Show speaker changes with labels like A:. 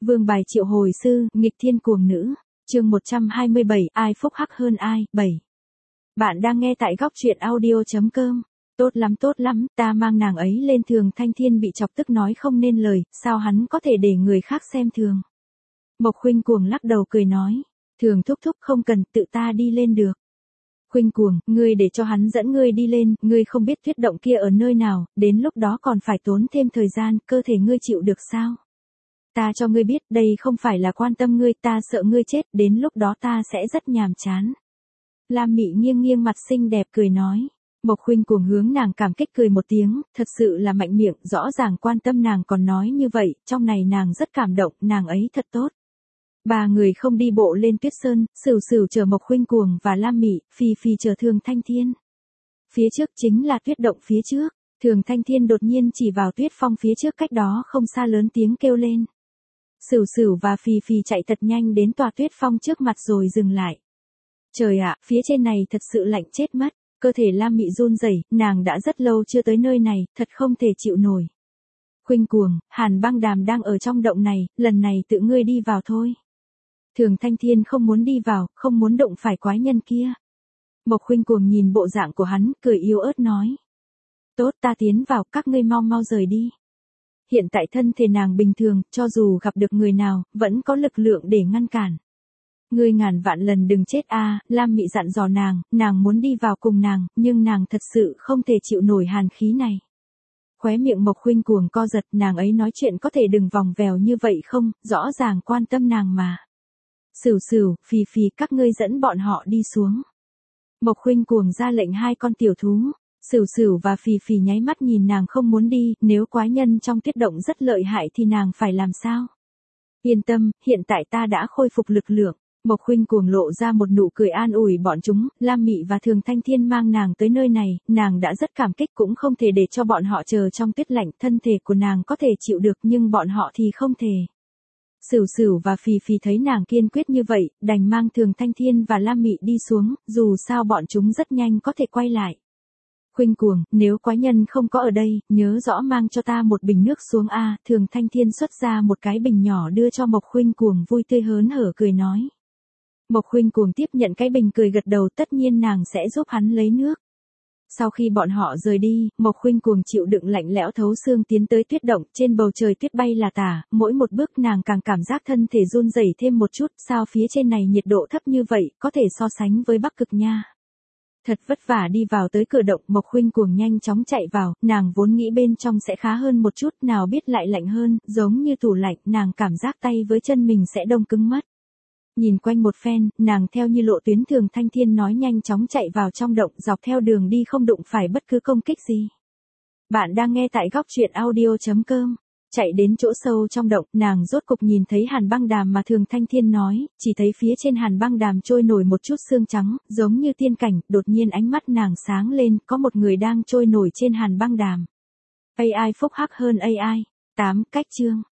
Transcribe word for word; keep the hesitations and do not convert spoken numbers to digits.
A: Vương bài triệu hồi sư, nghịch thiên cuồng nữ. Chương một trăm hai mươi bảy, ai phúc hắc hơn ai, bảy. Bạn đang nghe tại góc truyện audio chấm com. Tốt lắm tốt lắm, ta mang nàng ấy lên. Thường Thanh Thiên bị chọc tức nói không nên lời, sao hắn có thể để người khác xem thường. Mộc Khuynh Cuồng lắc đầu cười nói, Thường thúc thúc không cần, tự ta đi lên được. Khuynh Cuồng, ngươi để cho hắn dẫn ngươi đi lên, ngươi không biết tuyết động kia ở nơi nào, đến lúc đó còn phải tốn thêm thời gian, cơ thể ngươi chịu được sao? Ta cho ngươi biết, đây không phải là quan tâm ngươi, ta sợ ngươi chết, đến lúc đó ta sẽ rất nhàm chán. Lam Mị nghiêng nghiêng mặt xinh đẹp cười nói. Mộc Khuynh Cuồng hướng nàng cảm kích cười một tiếng, thật sự là mạnh miệng, rõ ràng quan tâm nàng còn nói như vậy, trong này nàng rất cảm động, nàng ấy thật tốt. Ba người không đi bộ lên tuyết sơn, Sửu Sửu chờ Mộc Khuynh Cuồng và Lam Mị, Phi Phi chờ Thường Thanh Thiên. Phía trước chính là tuyết động phía trước, Thường Thanh Thiên đột nhiên chỉ vào tuyết phong phía trước cách đó không xa lớn tiếng kêu lên. Sửu Sửu và Phi Phi chạy thật nhanh đến tòa tuyết phong trước mặt rồi dừng lại. Trời ạ, phía trên này thật sự lạnh chết mất, cơ thể Lam Mị run rẩy, nàng đã rất lâu chưa tới nơi này, thật không thể chịu nổi. Khuynh Cuồng, Hàn Băng Đàm đang ở trong động này, lần này tự ngươi đi vào thôi. Thường Thanh Thiên không muốn đi vào, không muốn đụng phải quái nhân kia. Mộc Khuynh Cuồng nhìn bộ dạng của hắn, cười yếu ớt nói. Tốt, ta tiến vào, các ngươi mau mau rời đi. Hiện tại thân thể nàng bình thường, cho dù gặp được người nào, vẫn có lực lượng để ngăn cản. Ngươi ngàn vạn lần đừng chết a, Lam Mị dặn dò nàng, nàng muốn đi vào cùng nàng, nhưng nàng thật sự không thể chịu nổi hàn khí này. Khóe miệng Mộc Khuynh Cuồng co giật, nàng ấy nói chuyện có thể đừng vòng vèo như vậy không, rõ ràng quan tâm nàng mà. Sửu Sửu, Phi Phi, các ngươi dẫn bọn họ đi xuống. Mộc Khuynh Cuồng ra lệnh hai con tiểu thú. Sửu Sửu và Phi Phi nháy mắt nhìn nàng không muốn đi, nếu quái nhân trong tuyết động rất lợi hại thì nàng phải làm sao? Yên tâm, hiện tại ta đã khôi phục lực lượng. Mộc Khuynh Cuồng lộ ra một nụ cười an ủi bọn chúng, Lam Mị và Thường Thanh Thiên mang nàng tới nơi này, nàng đã rất cảm kích, cũng không thể để cho bọn họ chờ trong tuyết lạnh, thân thể của nàng có thể chịu được nhưng bọn họ thì không thể. Sửu Sửu và Phi Phi thấy nàng kiên quyết như vậy, đành mang Thường Thanh Thiên và Lam Mị đi xuống, dù sao bọn chúng rất nhanh có thể quay lại. Khuynh Cuồng, nếu quái nhân không có ở đây, nhớ rõ mang cho ta một bình nước xuống a. Thường Thanh Thiên xuất ra một cái bình nhỏ đưa cho Mộc Khuynh Cuồng, vui tươi hớn hở cười nói. Mộc Khuynh Cuồng tiếp nhận cái bình cười gật đầu, tất nhiên nàng sẽ giúp hắn lấy nước. Sau khi bọn họ rời đi, Mộc Khuynh Cuồng chịu đựng lạnh lẽo thấu xương tiến tới tuyết động, trên bầu trời tuyết bay là tả, mỗi một bước nàng càng cảm giác thân thể run rẩy thêm một chút, sao phía trên này nhiệt độ thấp như vậy, có thể so sánh với Bắc Cực nha. Thật vất vả đi vào tới cửa động, Mộc Khuynh Cuồng nhanh chóng chạy vào, nàng vốn nghĩ bên trong sẽ khá hơn một chút, nào biết lại lạnh hơn, giống như tủ lạnh, nàng cảm giác tay với chân mình sẽ đông cứng mất. Nhìn quanh một phen, nàng theo như lộ tuyến Thường Thanh Thiên nói nhanh chóng chạy vào trong động, dọc theo đường đi không đụng phải bất cứ công kích gì. Bạn đang nghe tại góc truyện audio chấm com. Chạy đến chỗ sâu trong động, nàng rốt cục nhìn thấy Hàn Băng Đàm mà Thường Thanh Thiên nói, chỉ thấy phía trên Hàn Băng Đàm trôi nổi một chút sương trắng, giống như tiên cảnh, đột nhiên ánh mắt nàng sáng lên, có một người đang trôi nổi trên Hàn Băng Đàm. a i phúc hắc hơn a i. tám cách chương.